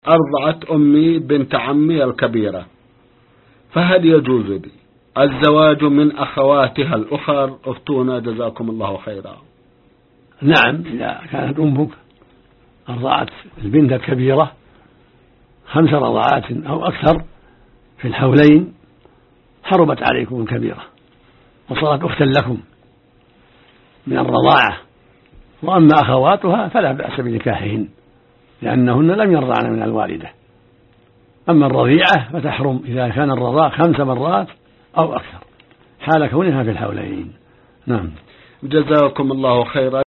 أرضعت أمي بنت عمي الكبيرة، فهل يجوز لي الزواج من أخواتها الأخر؟ افتونا جزاكم الله خيرا. نعم، إذا كانت أمك أرضعت البنت الكبيرة 5 رضعات أو أكثر في الحولين حرمت عليكم الكبيرة وصارت أختا لكم من الرضاعة. وأما أخواتها فلا بأس بنكاحهن لأنهن لم يرضعن من الوالدة. أما الرضيعة فتحرم إذا كان الرضاع 5 مرات أو أكثر حال كونها في الحولين. نعم. جزاكم الله خيرا.